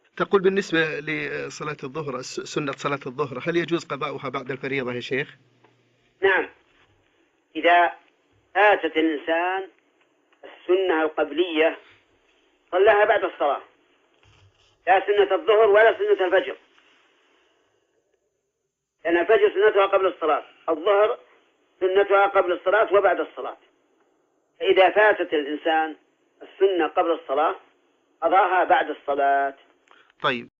تقول بالنسبة لصلاة الظهر، سنة صلاة الظهر، هل يجوز قضاؤها بعد الفريضة يا شيخ؟ نعم، إذا فاتت الإنسان السنة القبلية صلاها بعد الصلاة، لا سنة الظهر ولا سنة الفجر، لأن الفجر سنتها قبل الصلاة، الظهر سنتها قبل الصلاة وبعد الصلاة. فإذا فاتت الإنسان السنة قبل الصلاة قضاها بعد الصلاة. طيب.